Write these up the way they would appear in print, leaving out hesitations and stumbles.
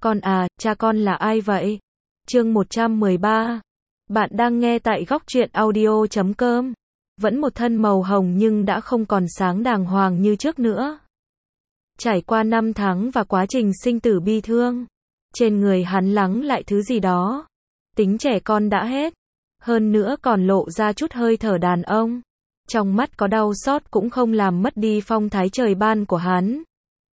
Con à, cha con là ai vậy? Chương 113. Bạn đang nghe tại góc truyện audio.com. Vẫn một thân màu hồng nhưng đã không còn sáng đàng hoàng như trước nữa. Trải qua 5 tháng và quá trình sinh tử bi thương, trên người hắn lắng lại thứ gì đó. Tính trẻ con đã hết, hơn nữa còn lộ ra chút hơi thở đàn ông. Trong mắt có đau xót cũng không làm mất đi phong thái trời ban của hắn.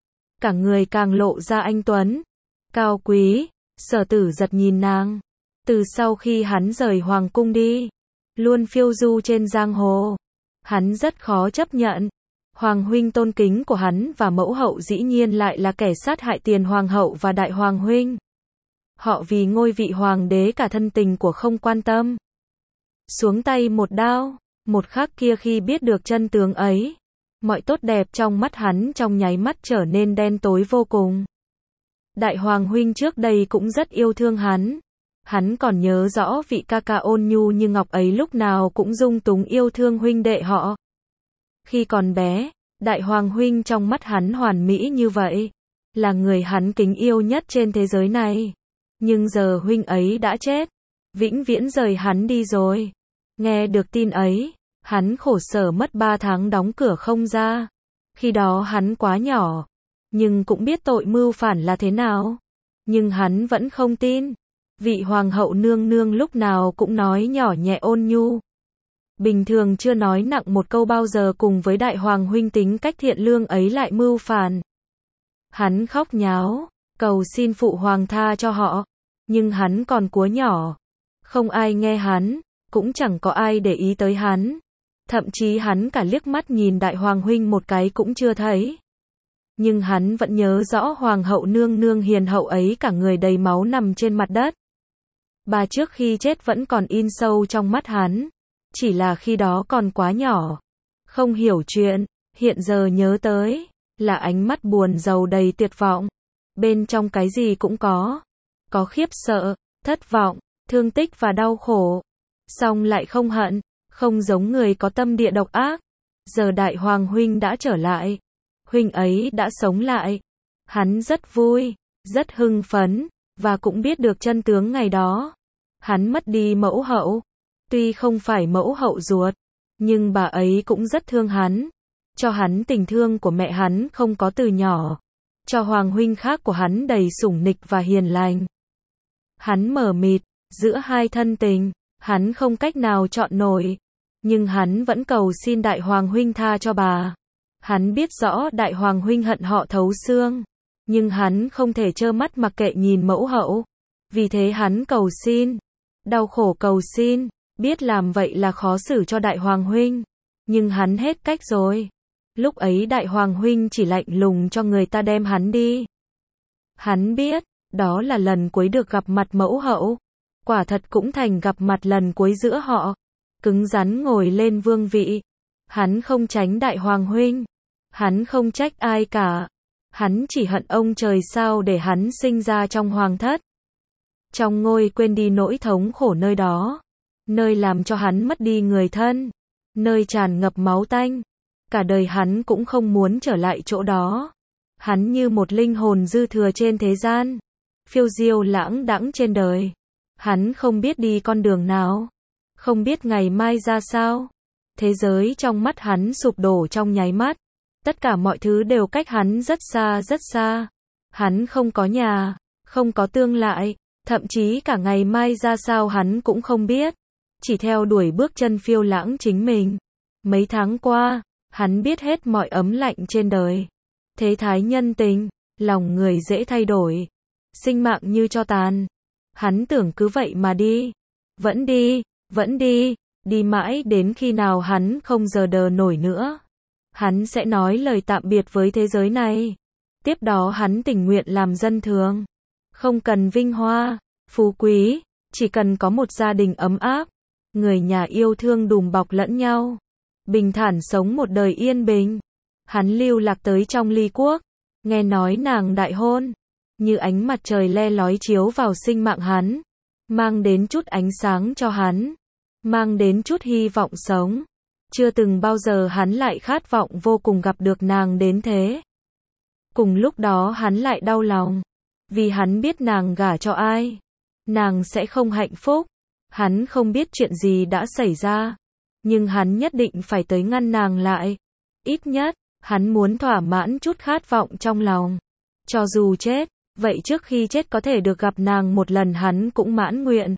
Cả người càng lộ ra anh tuấn, cao quý. Sở Tử giật nhìn nàng. Từ sau khi hắn rời hoàng cung đi, luôn phiêu du trên giang hồ, hắn rất khó chấp nhận. Hoàng huynh tôn kính của hắn và mẫu hậu dĩ nhiên lại là kẻ sát hại tiền hoàng hậu và đại hoàng huynh. Họ vì ngôi vị hoàng đế cả thân tình của không quan tâm. Xuống tay một đao, một khắc kia khi biết được chân tướng ấy, mọi tốt đẹp trong mắt hắn trong nháy mắt trở nên đen tối vô cùng. Đại hoàng huynh trước đây cũng rất yêu thương hắn. Hắn còn nhớ rõ vị ca ca ôn nhu như ngọc ấy lúc nào cũng dung túng yêu thương huynh đệ họ. Khi còn bé, đại hoàng huynh trong mắt hắn hoàn mỹ như vậy, là người hắn kính yêu nhất trên thế giới này. Nhưng giờ huynh ấy đã chết, vĩnh viễn rời hắn đi rồi. Nghe được tin ấy, hắn khổ sở mất 3 tháng đóng cửa không ra. Khi đó hắn quá nhỏ, nhưng cũng biết tội mưu phản là thế nào. Nhưng hắn vẫn không tin. Vị hoàng hậu nương nương lúc nào cũng nói nhỏ nhẹ ôn nhu. Bình thường chưa nói nặng một câu bao giờ, cùng với đại hoàng huynh tính cách thiện lương ấy lại mưu phản. Hắn khóc nháo, cầu xin phụ hoàng tha cho họ. Nhưng hắn còn quá nhỏ. Không ai nghe hắn, cũng chẳng có ai để ý tới hắn. Thậm chí hắn cả liếc mắt nhìn đại hoàng huynh một cái cũng chưa thấy. Nhưng hắn vẫn nhớ rõ hoàng hậu nương nương hiền hậu ấy cả người đầy máu nằm trên mặt đất. Bà trước khi chết vẫn còn in sâu trong mắt hắn. Chỉ là khi đó còn quá nhỏ, không hiểu chuyện. Hiện giờ nhớ tới, là ánh mắt buồn rầu đầy tuyệt vọng. Bên trong cái gì cũng có. Có khiếp sợ, thất vọng, thương tích và đau khổ. Song lại không hận, không giống người có tâm địa độc ác. Giờ đại hoàng huynh đã trở lại. Huynh ấy đã sống lại. Hắn rất vui, rất hưng phấn, và cũng biết được chân tướng ngày đó. Hắn mất đi mẫu hậu. Tuy không phải mẫu hậu ruột, nhưng bà ấy cũng rất thương hắn. Cho hắn tình thương của mẹ hắn không có từ nhỏ. Cho hoàng huynh khác của hắn đầy sủng nịch và hiền lành. Hắn mờ mịt, giữa hai thân tình, hắn không cách nào chọn nổi. Nhưng hắn vẫn cầu xin đại hoàng huynh tha cho bà. Hắn biết rõ đại hoàng huynh hận họ thấu xương. Nhưng hắn không thể trơ mắt mặc kệ nhìn mẫu hậu. Vì thế hắn cầu xin. Đau khổ cầu xin. Biết làm vậy là khó xử cho đại hoàng huynh. Nhưng hắn hết cách rồi. Lúc ấy đại hoàng huynh chỉ lạnh lùng cho người ta đem hắn đi. Hắn biết, đó là lần cuối được gặp mặt mẫu hậu. Quả thật cũng thành gặp mặt lần cuối giữa họ. Cứng rắn ngồi lên vương vị. Hắn không tránh đại hoàng huynh. Hắn không trách ai cả. Hắn chỉ hận ông trời sao để hắn sinh ra trong hoàng thất. Trong ngôi quên đi nỗi thống khổ nơi đó. Nơi làm cho hắn mất đi người thân. Nơi tràn ngập máu tanh. Cả đời hắn cũng không muốn trở lại chỗ đó. Hắn như một linh hồn dư thừa trên thế gian. Phiêu diêu lãng đãng trên đời. Hắn không biết đi con đường nào. Không biết ngày mai ra sao. Thế giới trong mắt hắn sụp đổ trong nháy mắt. Tất cả mọi thứ đều cách hắn rất xa rất xa. Hắn không có nhà, không có tương lai. Thậm chí cả ngày mai ra sao hắn cũng không biết. Chỉ theo đuổi bước chân phiêu lãng chính mình. Mấy tháng qua, hắn biết hết mọi ấm lạnh trên đời. Thế thái nhân tình, lòng người dễ thay đổi. Sinh mạng như tro tàn. Hắn tưởng cứ vậy mà đi. Vẫn đi, đi mãi đến khi nào hắn không giờ đờ nổi nữa. Hắn sẽ nói lời tạm biệt với thế giới này. Tiếp đó hắn tình nguyện làm dân thường. Không cần vinh hoa, phú quý, chỉ cần có một gia đình ấm áp. Người nhà yêu thương đùm bọc lẫn nhau. Bình thản sống một đời yên bình. Hắn lưu lạc tới trong ly quốc. Nghe nói nàng đại hôn. Như ánh mặt trời le lói chiếu vào sinh mạng hắn. Mang đến chút ánh sáng cho hắn. Mang đến chút hy vọng sống. Chưa từng bao giờ hắn lại khát vọng vô cùng gặp được nàng đến thế. Cùng lúc đó hắn lại đau lòng. Vì hắn biết nàng gả cho ai, nàng sẽ không hạnh phúc. Hắn không biết chuyện gì đã xảy ra, nhưng hắn nhất định phải tới ngăn nàng lại. Ít nhất, hắn muốn thỏa mãn chút khát vọng trong lòng. Cho dù chết, vậy trước khi chết có thể được gặp nàng một lần hắn cũng mãn nguyện.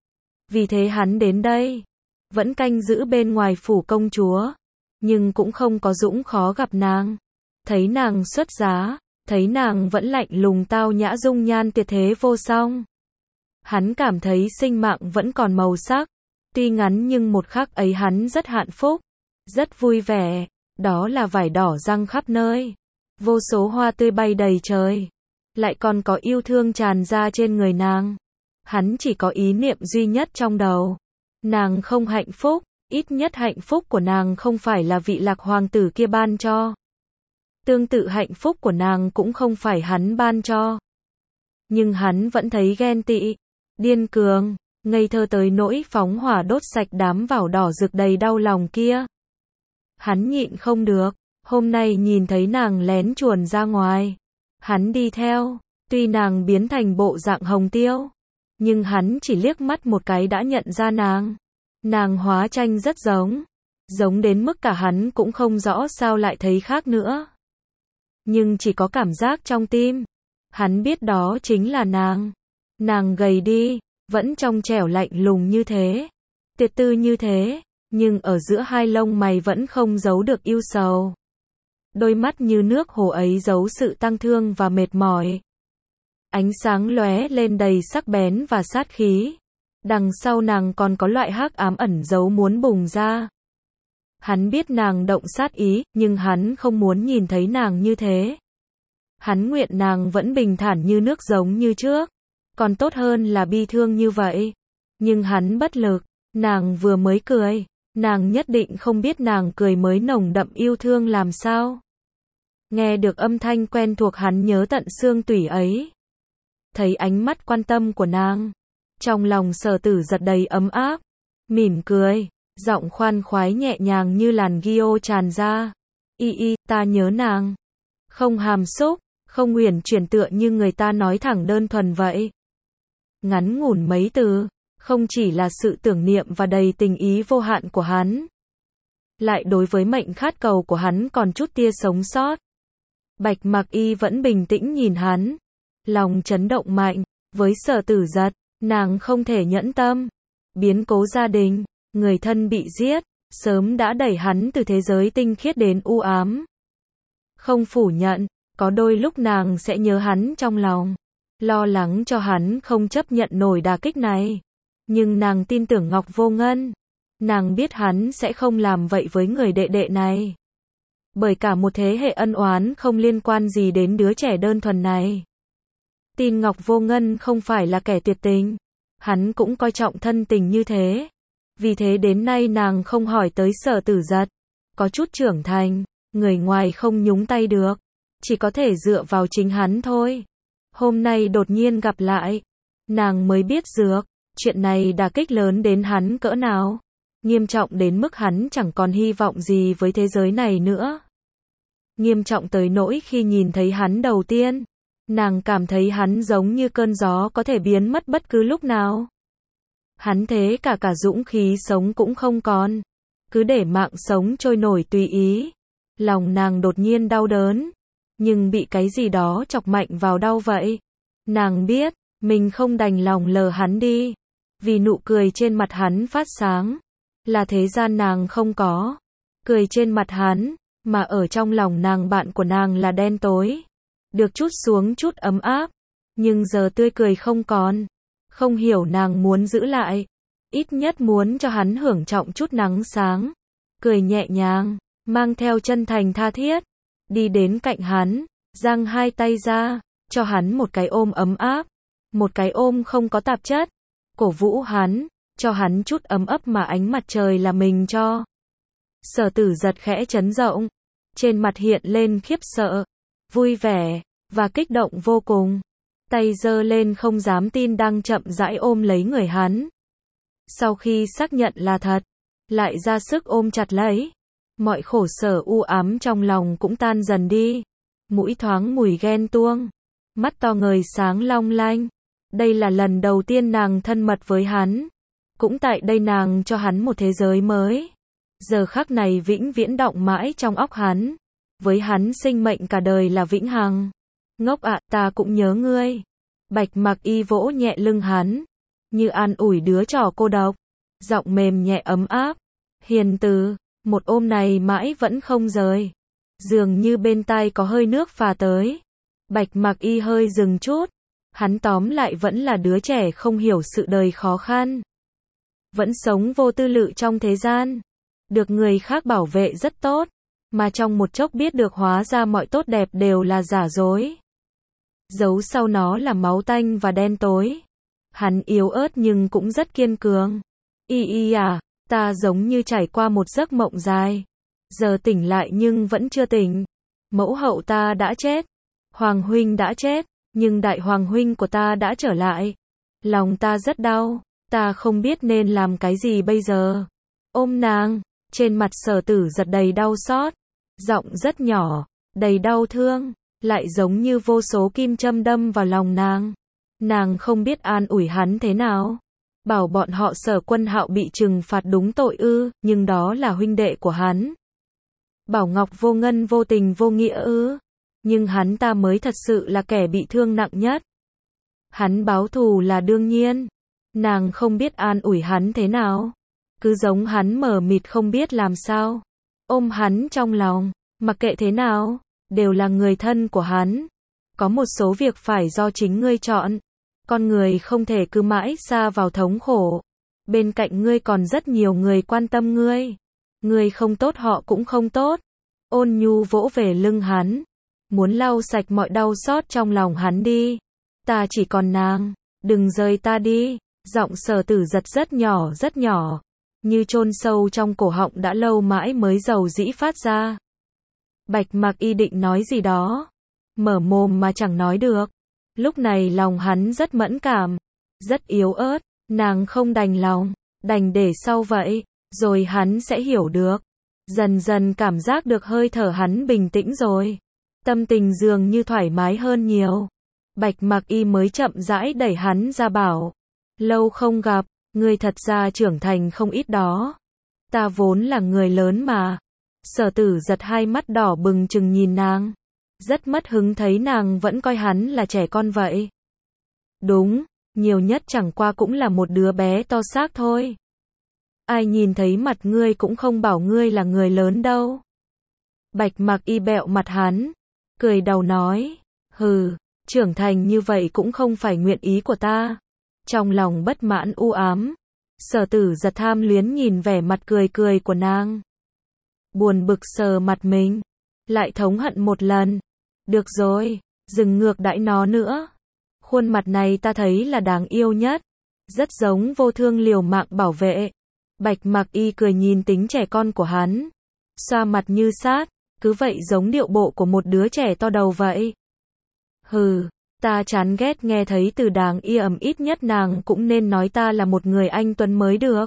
Vì thế hắn đến đây, vẫn canh giữ bên ngoài phủ công chúa, nhưng cũng không có dũng khó gặp nàng. Thấy nàng xuất giá, thấy nàng vẫn lạnh lùng tao nhã dung nhan tuyệt thế vô song. Hắn cảm thấy sinh mạng vẫn còn màu sắc, tuy ngắn nhưng một khắc ấy hắn rất hạnh phúc, rất vui vẻ, đó là vải đỏ răng khắp nơi, vô số hoa tươi bay đầy trời, lại còn có yêu thương tràn ra trên người nàng. Hắn chỉ có ý niệm duy nhất trong đầu, nàng không hạnh phúc, ít nhất hạnh phúc của nàng không phải là vị lạc hoàng tử kia ban cho. Tương tự hạnh phúc của nàng cũng không phải hắn ban cho. Nhưng hắn vẫn thấy ghen tị, điên cường, ngây thơ tới nỗi phóng hỏa đốt sạch đám vải đỏ rực đầy đau lòng kia. Hắn nhịn không được, hôm nay nhìn thấy nàng lén chuồn ra ngoài. Hắn đi theo, tuy nàng biến thành bộ dạng hồng tiêu, nhưng hắn chỉ liếc mắt một cái đã nhận ra nàng. Nàng hóa tranh rất giống đến mức cả hắn cũng không rõ sao lại thấy khác nữa. Nhưng chỉ có cảm giác trong tim, hắn biết đó chính là nàng. Nàng gầy đi, vẫn trong trẻo lạnh lùng như thế, tuyệt tư như thế, nhưng ở giữa hai lông mày vẫn không giấu được ưu sầu. Đôi mắt như nước hồ ấy giấu sự tang thương và mệt mỏi. Ánh sáng lóe lên đầy sắc bén và sát khí. Đằng sau nàng còn có loại hắc ám ẩn giấu muốn bùng ra. Hắn biết nàng động sát ý, nhưng hắn không muốn nhìn thấy nàng như thế. Hắn nguyện nàng vẫn bình thản như nước giống như trước. Còn tốt hơn là bi thương như vậy. Nhưng hắn bất lực, nàng vừa mới cười. Nàng nhất định không biết nàng cười mới nồng đậm yêu thương làm sao. Nghe được âm thanh quen thuộc hắn nhớ tận xương tủy ấy. Thấy ánh mắt quan tâm của nàng. Trong lòng Sở Tử giật đầy ấm áp. Mỉm cười, giọng khoan khoái nhẹ nhàng như làn ghi-ô tràn ra. Ta nhớ nàng. Không hàm xúc, không uyển chuyển tựa như người ta nói thẳng đơn thuần vậy. Ngắn ngủn mấy từ, không chỉ là sự tưởng niệm và đầy tình ý vô hạn của hắn. Lại đối với mệnh khát cầu của hắn còn chút tia sống sót. Bạch Mặc Y vẫn bình tĩnh nhìn hắn. Lòng chấn động mạnh, với Sở Tử giật, nàng không thể nhẫn tâm. Biến cố gia đình, người thân bị giết, sớm đã đẩy hắn từ thế giới tinh khiết đến u ám. Không phủ nhận, có đôi lúc nàng sẽ nhớ hắn trong lòng. Lo lắng cho hắn không chấp nhận nổi đả kích này. Nhưng nàng tin tưởng Ngọc Vô Ngân. Nàng biết hắn sẽ không làm vậy với người đệ đệ này. Bởi cả một thế hệ ân oán không liên quan gì đến đứa trẻ đơn thuần này. Tin Ngọc Vô Ngân không phải là kẻ tuyệt tình. Hắn cũng coi trọng thân tình như thế. Vì thế đến nay nàng không hỏi tới Sở Tử giật. Có chút trưởng thành, người ngoài không nhúng tay được. Chỉ có thể dựa vào chính hắn thôi. Hôm nay đột nhiên gặp lại. Nàng mới biết được, chuyện này đả kích lớn đến hắn cỡ nào. Nghiêm trọng đến mức hắn chẳng còn hy vọng gì với thế giới này nữa. Nghiêm trọng tới nỗi khi nhìn thấy hắn đầu tiên, nàng cảm thấy hắn giống như cơn gió có thể biến mất bất cứ lúc nào. Hắn thế cả dũng khí sống cũng không còn. Cứ để mạng sống trôi nổi tùy ý. Lòng nàng đột nhiên đau đớn. Nhưng bị cái gì đó chọc mạnh vào đau vậy. Nàng biết, mình không đành lòng lờ hắn đi. Vì nụ cười trên mặt hắn phát sáng. Là thế gian nàng không có. Cười trên mặt hắn, mà ở trong lòng nàng bạn của nàng là đen tối. Được chút xuống chút ấm áp. Nhưng giờ tươi cười không còn. Không hiểu nàng muốn giữ lại. Ít nhất muốn cho hắn hưởng trọng chút nắng sáng. Cười nhẹ nhàng, mang theo chân thành tha thiết. Đi đến cạnh hắn, giang hai tay ra, cho hắn một cái ôm ấm áp. Một cái ôm không có tạp chất. Cổ vũ hắn, cho hắn chút ấm ấp mà ánh mặt trời là mình cho. Sở Tử giật khẽ chấn động. Trên mặt hiện lên khiếp sợ, vui vẻ, và kích động vô cùng. Tay giơ lên không dám tin đang chậm rãi ôm lấy người hắn. Sau khi xác nhận là thật, lại ra sức ôm chặt lấy. Mọi khổ sở u ám trong lòng cũng tan dần đi. Mũi thoáng mùi ghen tuông. mắt to ngời sáng long lanh. Đây là lần đầu tiên nàng thân mật với hắn. Cũng tại đây nàng cho hắn một thế giới mới. Giờ khắc này vĩnh viễn đọng mãi trong óc hắn. Với hắn sinh mệnh cả đời là vĩnh hằng. Ngốc ạ, ta cũng nhớ ngươi. Bạch Mặc Y vỗ nhẹ lưng hắn, như an ủi đứa trò cô độc. Giọng mềm nhẹ ấm áp. Hiền từ, một ôm này mãi vẫn không rời. Dường như bên tai có hơi nước phà tới. Bạch Mặc Y hơi dừng chút. Hắn tóm lại vẫn là đứa trẻ không hiểu sự đời khó khăn. Vẫn sống vô tư lự trong thế gian. Được người khác bảo vệ rất tốt. Mà trong một chốc biết được hóa ra mọi tốt đẹp đều là giả dối. Giấu sau nó là máu tanh và đen tối. Hắn yếu ớt nhưng cũng rất kiên cường. Y à, ta giống như trải qua một giấc mộng dài. Giờ tỉnh lại nhưng vẫn chưa tỉnh. Mẫu hậu ta đã chết. Hoàng huynh đã chết. Nhưng đại hoàng huynh của ta đã trở lại. Lòng ta rất đau. Ta không biết nên làm cái gì bây giờ. Ôm nàng. Trên mặt Sở Tử Giật đầy đau xót. Giọng rất nhỏ. Đầy đau thương. Lại giống như vô số kim châm đâm vào lòng nàng. Nàng không biết an ủi hắn thế nào. Bảo bọn họ Sở Quân Hạo bị trừng phạt đúng tội ư, nhưng đó là huynh đệ của hắn. Bảo Ngọc vô ngân vô tình vô nghĩa ư, nhưng hắn ta mới thật sự là kẻ bị thương nặng nhất. Hắn báo thù là đương nhiên. Nàng không biết an ủi hắn thế nào. Cứ giống hắn mờ mịt không biết làm sao. Ôm hắn trong lòng, mặc kệ thế nào, đều là người thân của hắn. Có một số việc phải do chính ngươi chọn. Con người không thể cứ mãi xa vào thống khổ. Bên cạnh ngươi còn rất nhiều người quan tâm ngươi. Ngươi không tốt họ cũng không tốt. Ôn nhu vỗ về lưng hắn. Muốn lau sạch mọi đau xót trong lòng hắn đi. Ta chỉ còn nàng. Đừng rời ta đi. Giọng Sở Tử Giật rất nhỏ. Như chôn sâu trong cổ họng đã lâu mãi mới dầu dĩ phát ra. Bạch Mặc Y định nói gì đó. Mở mồm mà chẳng nói được. Lúc này lòng hắn rất mẫn cảm. Rất yếu ớt. Nàng không đành lòng. Đành để sau vậy. Rồi hắn sẽ hiểu được. Dần dần cảm giác được hơi thở hắn bình tĩnh rồi. Tâm tình dường như thoải mái hơn nhiều. Bạch Mặc Y mới chậm rãi đẩy hắn ra bảo. Lâu không gặp. Ngươi thật ra trưởng thành không ít đó. Ta vốn là người lớn mà. Sở Tử Giật hai mắt đỏ bừng chừng nhìn nàng. Rất mất hứng thấy nàng vẫn coi hắn là trẻ con vậy. Đúng, nhiều nhất chẳng qua cũng là một đứa bé to xác thôi. Ai nhìn thấy mặt ngươi cũng không bảo ngươi là người lớn đâu. Bạch Mặc Y bẹo mặt hắn. Cười đầu nói. Hừ, trưởng thành như vậy cũng không phải nguyện ý của ta. Trong lòng bất mãn u ám. Sở Tử Giật tham luyến nhìn vẻ mặt cười của nàng. Buồn bực sờ mặt mình. Lại thống hận một lần. Được rồi, đừng ngược đãi nó nữa. Khuôn mặt này ta thấy là đáng yêu nhất. Rất giống vô thương liều mạng bảo vệ. Bạch Mặc Y cười nhìn tính trẻ con của hắn. Xoa mặt như sát. Cứ vậy giống điệu bộ của một đứa trẻ to đầu vậy. Hừ, ta chán ghét nghe thấy từ đáng yêu ít nhất nàng cũng nên nói ta là một người anh tuấn mới được.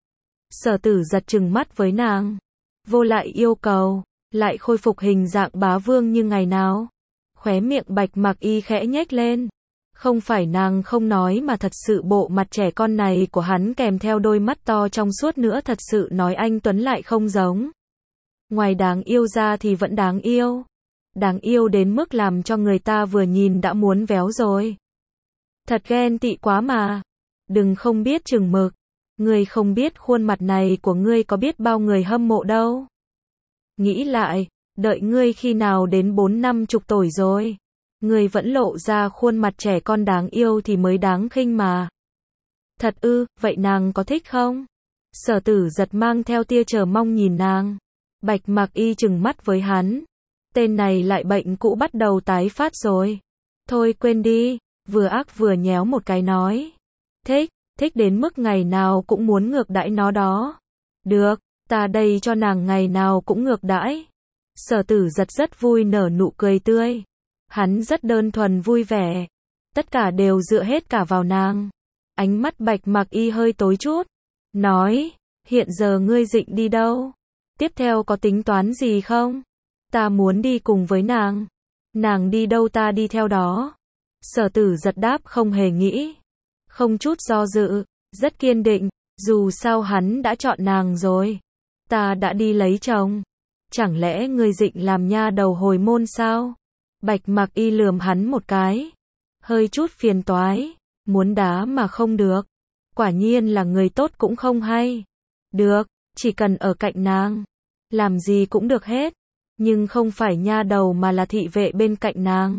Sở Tử Giật trừng mắt với nàng. Vô lại yêu cầu. Lại khôi phục hình dạng bá vương như ngày nào. Khóe miệng Bạch Mặc Y khẽ nhếch lên. Không phải nàng không nói mà thật sự bộ mặt trẻ con này của hắn kèm theo đôi mắt to trong suốt nữa thật sự nói anh tuấn lại không giống. Ngoài đáng yêu ra thì vẫn đáng yêu. Đáng yêu đến mức làm cho người ta vừa nhìn đã muốn véo rồi. Thật ghen tị quá mà. Đừng không biết chừng mực. Ngươi không biết khuôn mặt này của ngươi có biết bao người hâm mộ đâu. Nghĩ lại, đợi ngươi khi nào đến 4-50 tuổi rồi. Ngươi vẫn lộ ra khuôn mặt trẻ con đáng yêu thì mới đáng khinh mà. Thật ư, vậy nàng có thích không? Sở Tử Giật mang theo tia chờ mong nhìn nàng. Bạch Mặc Y trừng mắt với hắn. Tên này lại bệnh cũ bắt đầu tái phát rồi. Thôi quên đi, vừa ác vừa nhéo một cái nói. Thích đến mức ngày nào cũng muốn ngược đãi nó đó. Được, ta đây cho nàng ngày nào cũng ngược đãi. Sở Tử Giật rất vui nở nụ cười tươi. Hắn rất đơn thuần vui vẻ. Tất cả đều dựa hết cả vào nàng. Ánh mắt Bạch Mặc Y hơi tối chút. Nói, hiện giờ ngươi định đi đâu? Tiếp theo có tính toán gì không? Ta muốn đi cùng với nàng. Nàng đi đâu ta đi theo đó. Sở Tử Giật đáp không hề nghĩ, không chút do dự, rất kiên định, dù sao hắn đã chọn nàng rồi. Ta đã đi lấy chồng. Chẳng lẽ ngươi định làm nha đầu hồi môn sao? Bạch Mặc Y lườm hắn một cái. Hơi chút phiền toái, muốn đá mà không được. Quả nhiên là người tốt cũng không hay. Được, chỉ cần ở cạnh nàng, làm gì cũng được hết. Nhưng không phải nha đầu mà là thị vệ bên cạnh nàng.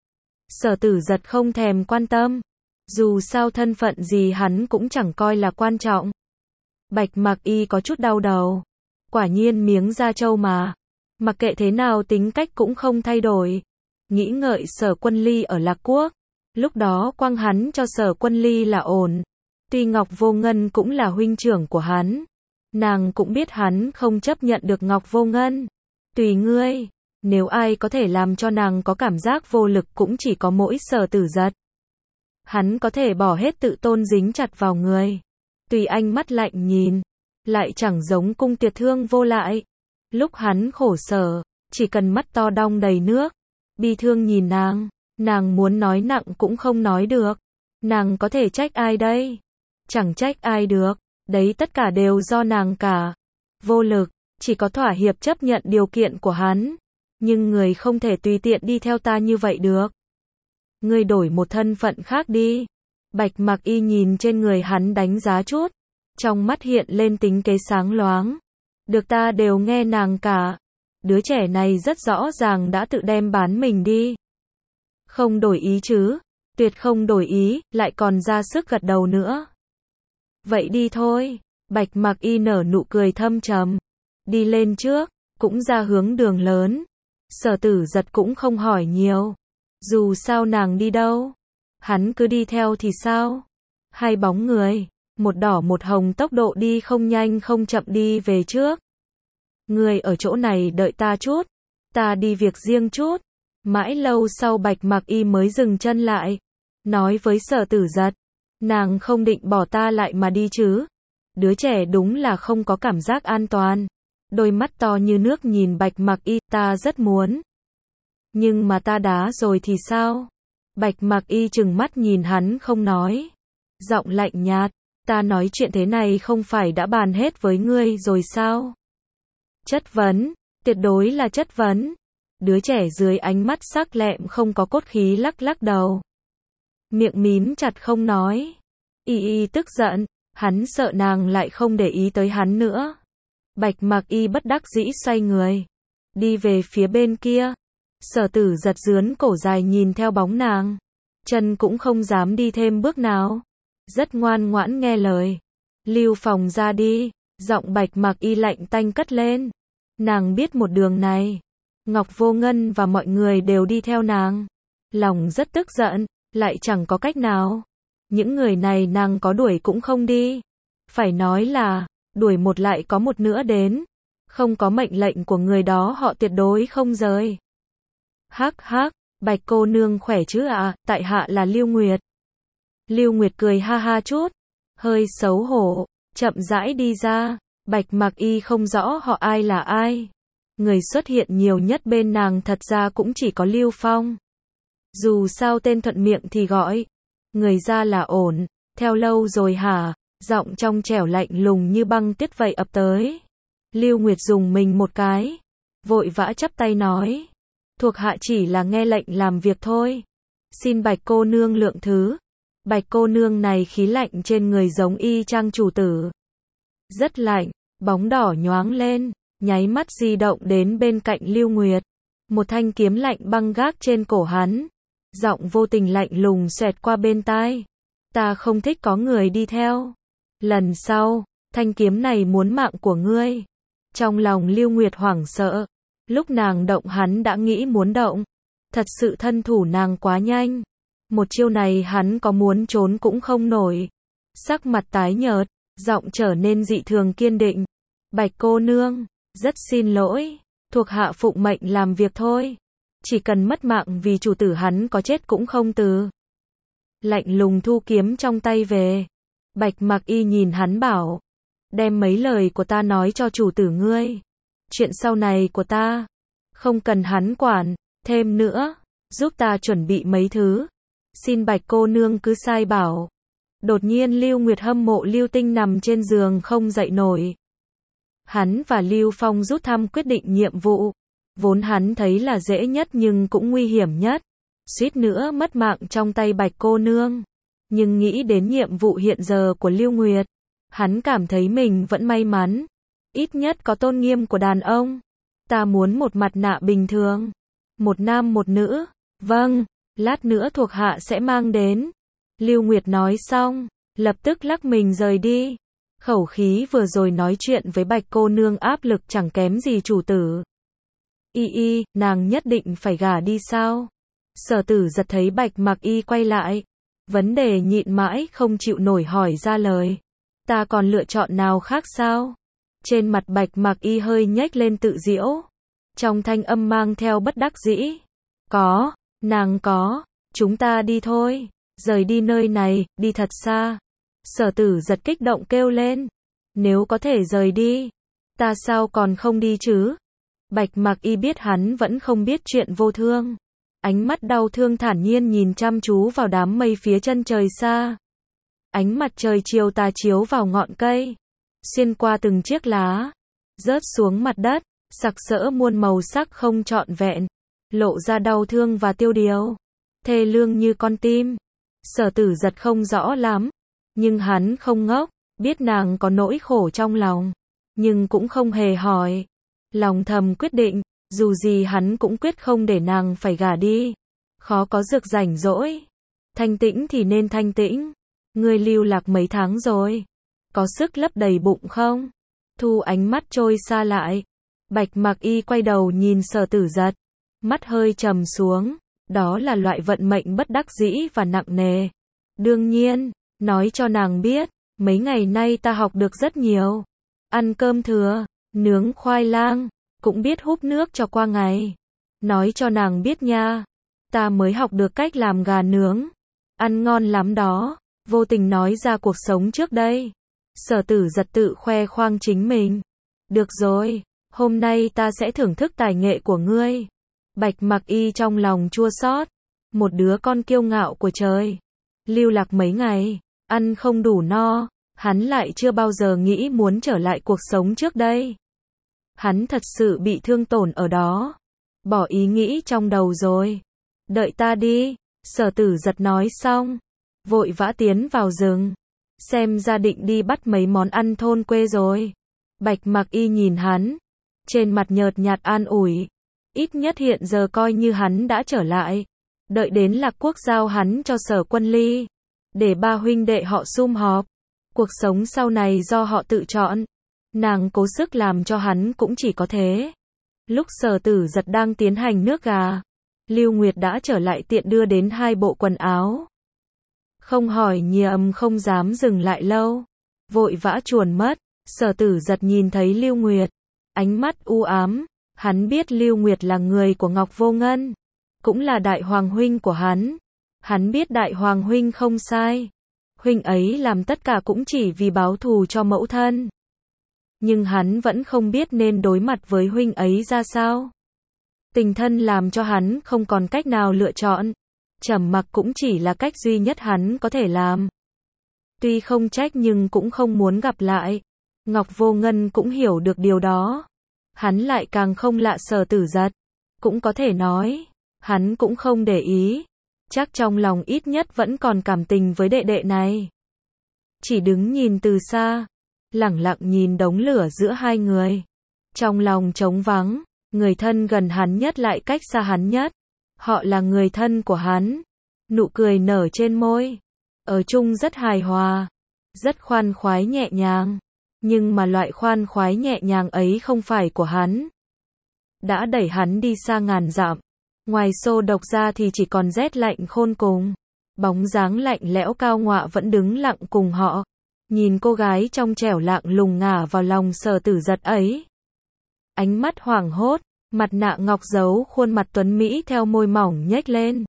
Sở Tử Giật không thèm quan tâm. Dù sao thân phận gì hắn cũng chẳng coi là quan trọng. Bạch Mặc Y có chút đau đầu. Quả nhiên miếng da trâu mà. Mặc kệ thế nào tính cách cũng không thay đổi. Nghĩ ngợi Sở Quân Ly ở Lạc Quốc. Lúc đó quăng hắn cho Sở Quân Ly là ổn. Tuy Ngọc Vô Ngân cũng là huynh trưởng của hắn. Nàng cũng biết hắn không chấp nhận được Ngọc Vô Ngân. Tùy ngươi. Nếu ai có thể làm cho nàng có cảm giác vô lực cũng chỉ có mỗi Sở Tử Giật. Hắn có thể bỏ hết tự tôn dính chặt vào người. Tùy ánh mắt lạnh nhìn. Lại chẳng giống Cung Tuyệt Thương vô lại. Lúc hắn khổ sở, chỉ cần mắt to đong đầy nước. Bi thương nhìn nàng muốn nói nặng cũng không nói được. Nàng có thể trách ai đây? Chẳng trách ai được, đấy tất cả đều do nàng cả. Vô lực, chỉ có thỏa hiệp chấp nhận điều kiện của hắn. Nhưng người không thể tùy tiện đi theo ta như vậy được. Ngươi đổi một thân phận khác đi. Bạch Mặc Y nhìn trên người hắn đánh giá chút. Trong mắt hiện lên tính kế sáng loáng. Được ta đều nghe nàng cả. Đứa trẻ này rất rõ ràng đã tự đem bán mình đi. Không đổi ý chứ? Tuyệt không đổi ý, lại còn ra sức gật đầu nữa. Vậy đi thôi. Bạch Mặc Y nở nụ cười thâm trầm. Đi lên trước, cũng ra hướng đường lớn. Sở Tử Giật cũng không hỏi nhiều. Dù sao nàng đi đâu, hắn cứ đi theo thì sao? Hai bóng người, một đỏ một hồng tốc độ đi không nhanh không chậm đi về trước. Người ở chỗ này đợi ta chút, ta đi việc riêng chút. Mãi lâu sau Bạch Mặc Y mới dừng chân lại, nói với Sở Tử Giật, nàng không định bỏ ta lại mà đi chứ? Đứa trẻ đúng là không có cảm giác an toàn. Đôi mắt to như nước nhìn Bạch Mặc Y, ta rất muốn. Nhưng mà ta đá rồi thì sao? Bạch Mặc Y trừng mắt nhìn hắn không nói. Giọng lạnh nhạt, ta nói chuyện thế này không phải đã bàn hết với ngươi rồi sao? Chất vấn, tuyệt đối là chất vấn. Đứa trẻ dưới ánh mắt sắc lẹm không có cốt khí lắc lắc đầu. Miệng mím chặt không nói. Y tức giận, hắn sợ nàng lại không để ý tới hắn nữa. Bạch Mặc Y bất đắc dĩ xoay người, đi về phía bên kia. Sở Tử Giật dướn cổ dài nhìn theo bóng nàng, chân cũng không dám đi thêm bước nào. Rất ngoan ngoãn nghe lời. Lưu phòng ra đi, giọng Bạch Mặc Y lạnh tanh cất lên. Nàng biết một đường này, Ngọc Vô Ngân và mọi người đều đi theo nàng. Lòng rất tức giận, lại chẳng có cách nào. Những người này nàng có đuổi cũng không đi. Phải nói là, đuổi một lại có một nữa đến. Không có mệnh lệnh của người đó họ tuyệt đối không rời. Hắc hắc, Bạch cô nương khỏe chứ ạ, tại hạ là Lưu Nguyệt. Lưu Nguyệt cười ha ha chút, hơi xấu hổ, chậm rãi đi ra. Bạch Mặc Y không rõ họ ai là ai. Người xuất hiện nhiều nhất bên nàng thật ra cũng chỉ có Lưu Phong. Dù sao tên thuận miệng thì gọi. Người ra là ổn, theo lâu rồi hả? Giọng trong trẻo lạnh lùng như băng tuyết vậy ập tới. Lưu Nguyệt dùng mình một cái, vội vã chắp tay nói. Thuộc hạ chỉ là nghe lệnh làm việc thôi. Xin Bạch cô nương lượng thứ. Bạch cô nương này khí lạnh trên người giống y chang chủ tử. Rất lạnh, bóng đỏ nhoáng lên, nháy mắt di động đến bên cạnh Lưu Nguyệt. Một thanh kiếm lạnh băng gác trên cổ hắn. Giọng vô tình lạnh lùng xoẹt qua bên tai. Ta không thích có người đi theo. Lần sau, thanh kiếm này muốn mạng của ngươi. Trong lòng Lưu Nguyệt hoảng sợ. Lúc nàng động hắn đã nghĩ muốn động. Thật sự thân thủ nàng quá nhanh. Một chiêu này hắn có muốn trốn cũng không nổi. Sắc mặt tái nhợt, giọng trở nên dị thường kiên định. Bạch cô nương, rất xin lỗi. Thuộc hạ phụng mệnh làm việc thôi. Chỉ cần mất mạng vì chủ tử hắn có chết cũng không từ. Lạnh lùng thu kiếm trong tay về. Bạch Mặc Y nhìn hắn bảo. Đem mấy lời của ta nói cho chủ tử ngươi. Chuyện sau này của ta, không cần hắn quản. Thêm nữa, giúp ta chuẩn bị mấy thứ. Xin Bạch cô nương cứ sai bảo. Đột nhiên Lưu Nguyệt hâm mộ Lưu Tinh nằm trên giường không dậy nổi. Hắn và Lưu Phong rút thăm quyết định nhiệm vụ. Vốn hắn thấy là dễ nhất nhưng cũng nguy hiểm nhất. Suýt nữa mất mạng trong tay Bạch cô nương. Nhưng nghĩ đến nhiệm vụ hiện giờ của Lưu Nguyệt, hắn cảm thấy mình vẫn may mắn. Ít nhất có tôn nghiêm của đàn ông. Ta muốn một mặt nạ bình thường. Một nam một nữ. Vâng, lát nữa thuộc hạ sẽ mang đến. Lưu Nguyệt nói xong, lập tức lắc mình rời đi. Khẩu khí vừa rồi nói chuyện với Bạch cô nương áp lực chẳng kém gì chủ tử. Nàng nhất định phải gả đi sao? Sở Tử Giật thấy Bạch Mặc Y quay lại. Vấn đề nhịn mãi không chịu nổi hỏi ra lời. Ta còn lựa chọn nào khác sao? Trên mặt Bạch Mặc Y hơi nhếch lên tự giễu. Trong thanh âm mang theo bất đắc dĩ. Có, nàng có. Chúng ta đi thôi. Rời đi nơi này, đi thật xa. Sở Tử Giật kích động kêu lên. Nếu có thể rời đi, ta sao còn không đi chứ? Bạch Mặc Y biết hắn vẫn không biết chuyện vô thương. Ánh mắt đau thương thản nhiên nhìn chăm chú vào đám mây phía chân trời xa. Ánh mặt trời chiều tà chiếu vào ngọn cây, xuyên qua từng chiếc lá, rớt xuống mặt đất, sặc sỡ muôn màu sắc không trọn vẹn, lộ ra đau thương và tiêu điều, thê lương như con tim. Sở Tử Giật không rõ lắm, nhưng hắn không ngốc, biết nàng có nỗi khổ trong lòng, nhưng cũng không hề hỏi. Lòng thầm quyết định, dù gì hắn cũng quyết không để nàng phải gả đi. Khó có dược rảnh rỗi. Thanh tĩnh thì nên thanh tĩnh. Ngươi lưu lạc mấy tháng rồi, có sức lấp đầy bụng không? Thu ánh mắt trôi xa lại. Bạch Mặc Y quay đầu nhìn Sở Tử Giật, mắt hơi trầm xuống. Đó là loại vận mệnh bất đắc dĩ và nặng nề. Đương nhiên, nói cho nàng biết, mấy ngày nay ta học được rất nhiều. Ăn cơm thừa, nướng khoai lang, cũng biết húp nước cho qua ngày. Nói cho nàng biết nha, ta mới học được cách làm gà nướng. Ăn ngon lắm đó. Vô tình nói ra cuộc sống trước đây. Sở Tử Giật tự khoe khoang chính mình. Được rồi, hôm nay ta sẽ thưởng thức tài nghệ của ngươi. Bạch Mặc Y trong lòng chua xót. Một đứa con kiêu ngạo của trời. Lưu lạc mấy ngày, ăn không đủ no. Hắn lại chưa bao giờ nghĩ muốn trở lại cuộc sống trước đây. Hắn thật sự bị thương tổn ở đó. Bỏ ý nghĩ trong đầu rồi. Đợi ta đi. Sở Tử Giật nói xong, vội vã tiến vào rừng. Xem ra định đi bắt mấy món ăn thôn quê rồi. Bạch Mặc Y nhìn hắn, trên mặt nhợt nhạt an ủi. Ít nhất hiện giờ coi như hắn đã trở lại. Đợi đến Lạc Quốc giao hắn cho Sở Quân Ly, để ba huynh đệ họ sum họp. Cuộc sống sau này do họ tự chọn. Nàng cố sức làm cho hắn cũng chỉ có thế. Lúc Sở Tử Giật đang tiến hành nước gà, Lưu Nguyệt đã trở lại tiện đưa đến 2 bộ quần áo. Không hỏi nhiều, không dám dừng lại lâu. Vội vã chuồn mất. Sở Tử Giật nhìn thấy Lưu Nguyệt, ánh mắt u ám. Hắn biết Lưu Nguyệt là người của Ngọc Vô Ngân, cũng là đại hoàng huynh của hắn. Hắn biết đại hoàng huynh không sai. Huynh ấy làm tất cả cũng chỉ vì báo thù cho mẫu thân. Nhưng hắn vẫn không biết nên đối mặt với huynh ấy ra sao. Tình thân làm cho hắn không còn cách nào lựa chọn. Trầm mặc cũng chỉ là cách duy nhất hắn có thể làm. Tuy không trách nhưng cũng không muốn gặp lại. Ngọc Vô Ngân cũng hiểu được điều đó. Hắn lại càng không lạ Sở Tử Giật. Cũng có thể nói, hắn cũng không để ý. Chắc trong lòng ít nhất vẫn còn cảm tình với đệ đệ này. Chỉ đứng nhìn từ xa, lẳng lặng nhìn đống lửa giữa hai người. Trong lòng trống vắng, người thân gần hắn nhất lại cách xa hắn nhất. Họ là người thân của hắn. Nụ cười nở trên môi. Ở chung rất hài hòa. Rất khoan khoái nhẹ nhàng. Nhưng mà loại khoan khoái nhẹ nhàng ấy không phải của hắn. Đã đẩy hắn đi xa ngàn dặm. Ngoài xô độc ra thì chỉ còn rét lạnh khôn cùng. Bóng dáng lạnh lẽo cao ngọa vẫn đứng lặng cùng họ. Nhìn cô gái trong trẻo lạng lùng ngả vào lòng Sở Tử Giật ấy. Ánh mắt hoảng hốt. Mặt nạ ngọc giấu khuôn mặt tuấn mỹ theo môi mỏng nhếch lên.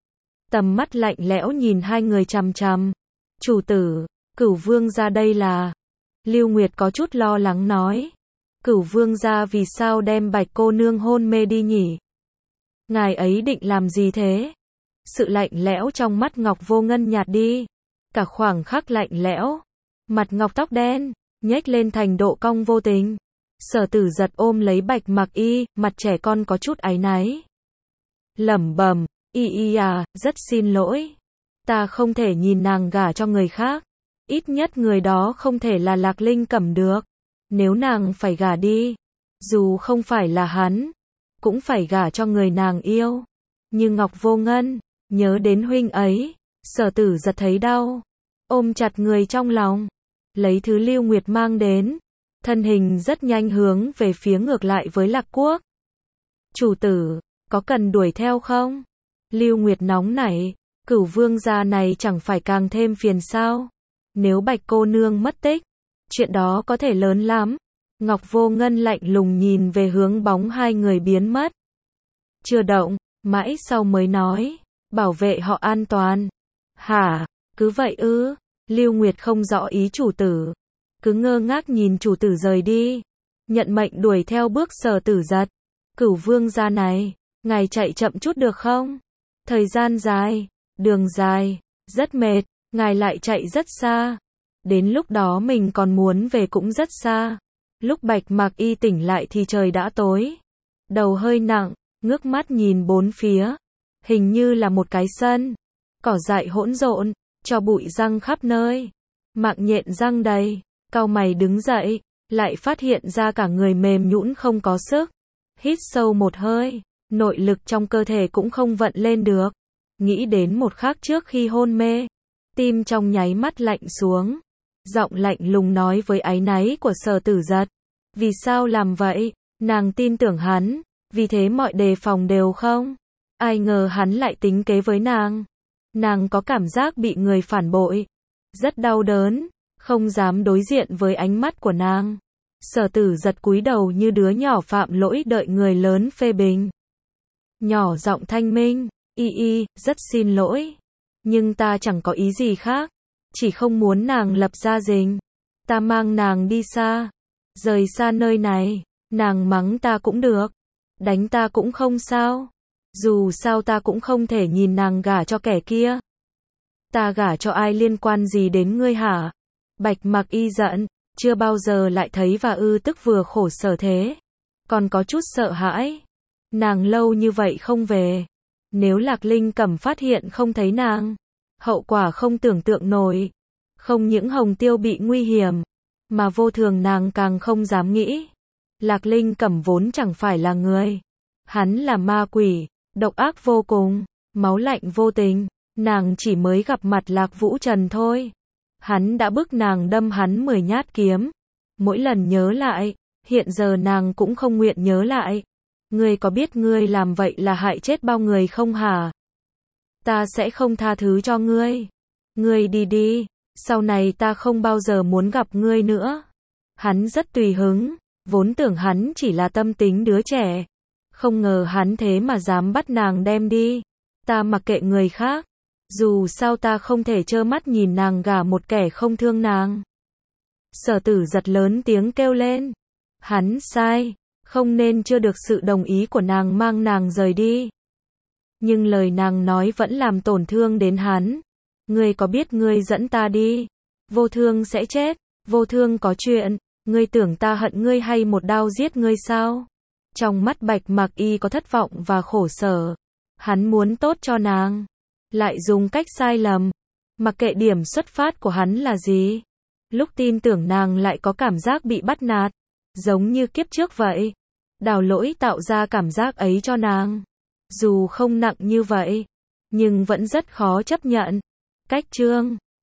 Tầm mắt lạnh lẽo nhìn hai người chằm chằm. Chủ tử, Cửu Vương gia đây là... Lưu Nguyệt có chút lo lắng nói. Cửu Vương gia vì sao đem Bạch cô nương hôn mê đi nhỉ? Ngài ấy định làm gì thế? sự lạnh lẽo trong mắt Ngọc Vô Ngân nhạt đi. Cả khoảng khắc lạnh lẽo, mặt Ngọc tóc đen, nhếch lên thành độ cong vô tình. Sở Tử Giật ôm lấy Bạch Mặc Y, mặt trẻ con có chút áy náy. Lẩm bẩm, y à, rất xin lỗi. Ta không thể nhìn nàng gả cho người khác. Ít nhất người đó không thể là Lạc Linh Cẩm được. Nếu nàng phải gả đi, dù không phải là hắn, cũng phải gả cho người nàng yêu. Như Ngọc Vô Ngân, nhớ đến huynh ấy, Sở Tử Giật thấy đau, ôm chặt người trong lòng, lấy thứ Lưu Nguyệt mang đến, thân hình rất nhanh hướng về phía ngược lại với Lạc Quốc. Chủ tử, có cần đuổi theo không? Lưu Nguyệt nóng nảy, Cửu Vương gia này chẳng phải càng thêm phiền sao? Nếu Bạch cô nương mất tích, chuyện đó có thể lớn lắm. Ngọc Vô Ngân lạnh lùng nhìn về hướng bóng hai người biến mất. Chưa động, mãi sau mới nói, bảo vệ họ an toàn. Hả, cứ vậy ư? Lưu Nguyệt không rõ ý chủ tử, cứ ngơ ngác nhìn chủ tử rời đi, nhận mệnh đuổi theo bước Sở Tử Giật. Cửu Vương gia này, ngài chạy chậm chút được không? Thời gian dài, đường dài, rất mệt, ngài lại chạy rất xa. Đến lúc đó mình còn muốn về cũng rất xa. Lúc Bạch Mặc Y tỉnh lại thì trời đã tối. Đầu hơi nặng, ngước mắt nhìn bốn phía. Hình như là một cái sân. Cỏ dại hỗn độn, cho bụi răng khắp nơi. Mạng nhện răng đầy. Cau mày đứng dậy, lại phát hiện ra cả người mềm nhũn không có sức. Hít sâu một hơi, nội lực trong cơ thể cũng không vận lên được. Nghĩ đến một khắc trước khi hôn mê, tim trong nháy mắt lạnh xuống. Giọng lạnh lùng nói với áy náy của Sở Tử Giật. Vì sao làm vậy? Nàng tin tưởng hắn, vì thế mọi đề phòng đều không. Ai ngờ hắn lại tính kế với nàng. Nàng có cảm giác bị người phản bội. Rất đau đớn, không dám đối diện với ánh mắt của nàng. Sở Tử Giật cúi đầu như đứa nhỏ phạm lỗi đợi người lớn phê bình. Nhỏ giọng thanh minh, rất xin lỗi. Nhưng ta chẳng có ý gì khác. Chỉ không muốn nàng lập gia đình. Ta mang nàng đi xa. Rời xa nơi này. Nàng mắng ta cũng được. Đánh ta cũng không sao. Dù sao ta cũng không thể nhìn nàng gả cho kẻ kia. Ta gả cho ai liên quan gì đến ngươi hả? Bạch Mặc Y giận. Chưa bao giờ lại thấy và tức vừa khổ sở thế. Còn có chút sợ hãi. Nàng lâu như vậy không về. Nếu Lạc Linh Cẩm phát hiện không thấy nàng, hậu quả không tưởng tượng nổi. Không những Hồng Tiêu bị nguy hiểm, mà Vô Thường nàng càng không dám nghĩ. Lạc Linh Cẩm vốn chẳng phải là người. Hắn là ma quỷ, độc ác vô cùng, máu lạnh vô tình. Nàng chỉ mới gặp mặt Lạc Vũ Trần thôi. Hắn đã bức nàng đâm hắn 10 nhát kiếm. Mỗi lần nhớ lại, hiện giờ nàng cũng không nguyện nhớ lại. Ngươi có biết ngươi làm vậy là hại chết bao người không hả? Ta sẽ không tha thứ cho ngươi. Ngươi đi đi, sau này ta không bao giờ muốn gặp ngươi nữa. Hắn rất tùy hứng, vốn tưởng hắn chỉ là tâm tính đứa trẻ. Không ngờ hắn thế mà dám bắt nàng đem đi. Ta mặc kệ người khác. Dù sao ta không thể trơ mắt nhìn nàng gả một kẻ không thương nàng. Sở Tử Giật lớn tiếng kêu lên. Hắn sai, không nên chưa được sự đồng ý của nàng mang nàng rời đi. Nhưng lời nàng nói vẫn làm tổn thương đến hắn. Ngươi có biết ngươi dẫn ta đi, Vô Thương sẽ chết, Vô Thương có chuyện, ngươi tưởng ta hận ngươi hay một đao giết ngươi sao? Trong mắt Bạch Mặc Y có thất vọng và khổ sở. Hắn muốn tốt cho nàng, lại dùng cách sai lầm. Mặc kệ điểm xuất phát của hắn là gì. Lúc tin tưởng nàng lại có cảm giác bị bắt nạt. Giống như kiếp trước vậy. Đào Lỗi tạo ra cảm giác ấy cho nàng. Dù không nặng như vậy, nhưng vẫn rất khó chấp nhận. Cách chương